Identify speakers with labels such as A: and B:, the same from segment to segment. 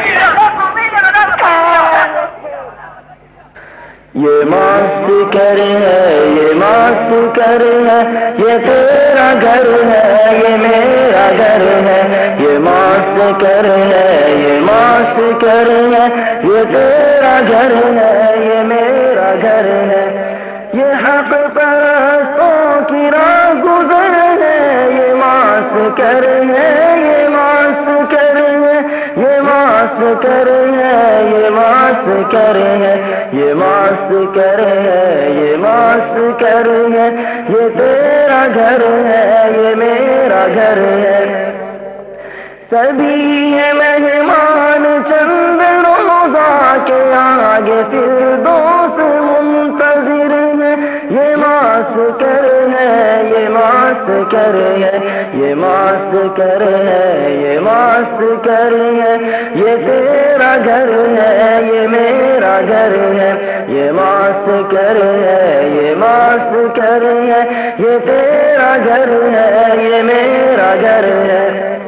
A: یہ معسکر ہے، یہ معسکر ہے، یہ تیرا گھر ہے، یہ میرا گھر ہے، یہ معسکر ہے، یہ معسکر ہے، یہ تیرا گھر ہے، یہ میرا گھر ہے، یہ حق پرستوں کی راہ گزر ہے، یہ معسکر ہے، یہ معسکر ہے، یہ معسکر ہے، یہ معسکر ہے، یہ معسکر ہے، یہ معسکر ہے، یہ تیرا گھر ہے، یہ میرا گھر ہے، سبھی ہے مہمان چند روزہ کے آگے فردوس منتظر ہے، یہ معسکر ہے، یہ معسکر ہے، یہ معسکر ہے، یہ معسکر ہے، یہ تیرا گھر ہے، یہ میرا گھر ہے، یہ معسکر ہے، یہ معسکر ہے، یہ تیرا گھر ہے، یہ میرا گھر ہے،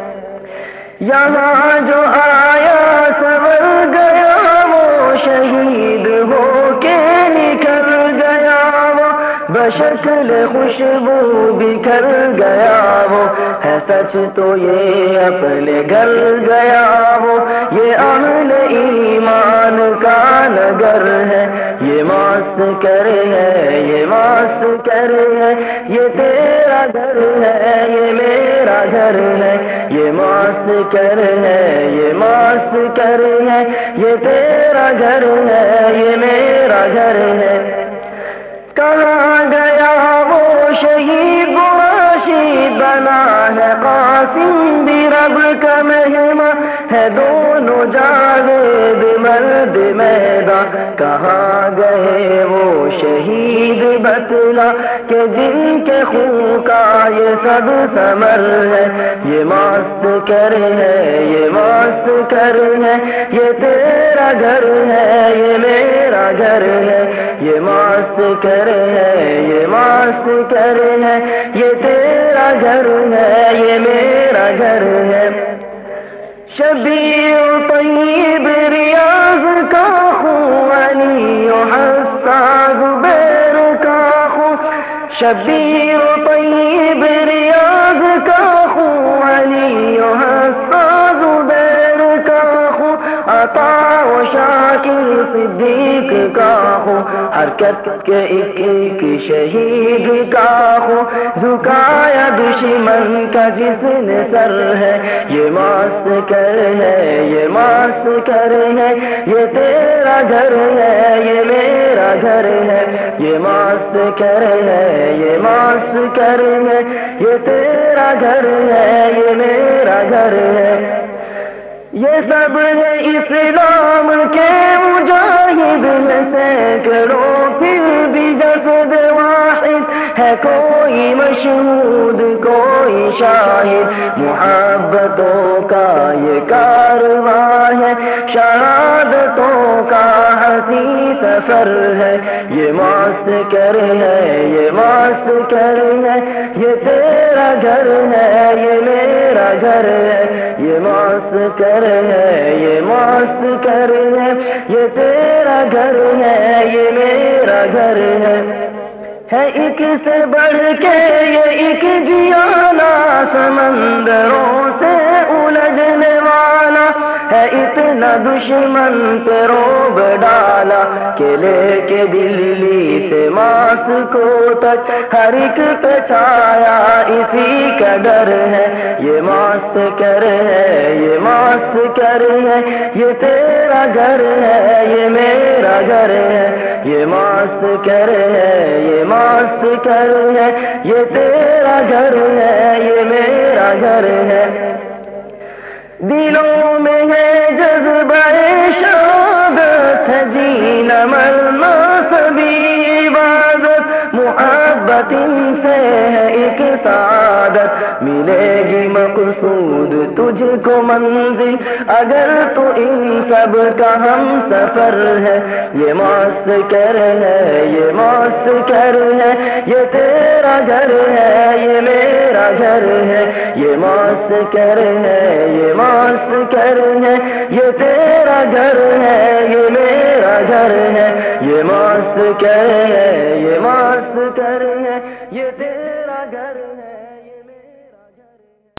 A: یہاں جو آیا سنور گیا وہ شہید ہو کے نکل گیا، وہ بشکل خوشبو بکھر گیا، وہ ہے سچ تو یہ اپنے گھر گیا، وہ یہ اہل ایمان کا نگر ہے، یہ معسکر ہے، یہ معسکر ہے، یہ تیرا گھر ہے، یہ میرا گھر ہے، یہ معسکر ہے، یہ معسکر ہے، یہ تیرا گھر ہے، یہ میرا گھر ہے، کہاں گیا وہ شہید راشد بنا ہے قاسم بھی رب کا مہمان ہے، دونوں جاوید مرد میدان، کہاں گئے وہ شہید بتلا کہ جن کے خون کا یہ سب ثمر ہے، یہ معسکر ہے، یہ معسکر ہے، یہ تیرا گھر ہے، یہ میرا گھر ہے، یہ معسکر ہے، یہ معسکر ہے، یہ تیرا گھر ہے، یہ میرا گھر ہے، شبیر طیب ریاض کا خوں، علی و حسان زبیر کا خوں، شبیر طیب ریاض کا خوں، علی و حسان زبیر کا خوں، عطا و شاکر صدیق کا خوں، حرکت کے ایک ایک شہید کا خوں، جھکایا دشمن کا جس نے سر ہے، یہ معسکر ہے، یہ معسکر ہے، یہ تیرا گھر ہے، یہ میرا گھر ہے، یہ معسکر ہے، یہ معسکر ہے، یہ تیرا گھر ہے، یہ میرا گھر ہے، یہ سب ہے اسلام کے مجاہد میں سینکڑوں، پھر بھی جسد واحد ہے، کوئی مشہود کوئی شاہد، محبتوں کا یہ کارواں ہے، شہادتوں کا حسین سفر ہے، یہ معسکر ہے، یہ معسکر ہے، یہ تیرا گھر ہے، یہ میرا گھر ہے، یہ معسکر ہے، یہ معسکر ہے، یہ تیرا گھر ہے، یہ میرا گھر ہے ایک سے بڑھ کے یہ ایک جیانا، سمندروں سے الجھنے والا ہے، اتنا دشمن پہ روب ڈالا کہ لے کے دلی سے ماسکو تک ہر ایک پہ چھایا اسی کا ڈر ہے، یہ معسکر ہے، یہ معسکر ہے، یہ تیرا گھر ہے، یہ میرا گھر ہے، یہ معسکر ہے، یہ معسکر ہے، یہ تیرا گھر ہے، یہ میرا گھر ہے، دلوں میں ہے جذبہ شہادت ہے، جینا مرنا سبھی عبادت، محبت ان سے ہے ایک سعادت، ملے گی مقصود تجھ کو منزل اگر تو ان سب کا ہم سفر ہے. یہ معسکر ہے یہ معسکر ہے یہ تیرا گھر ہے یہ میرا گھر ہے. یہ معسکر ہے یہ معسکر ہے یہ تیرا گھر ہے یہ میرا گھر ہے. یہ معسکر ہے یہ معسکر ہے یہ تیرا گھر ہے.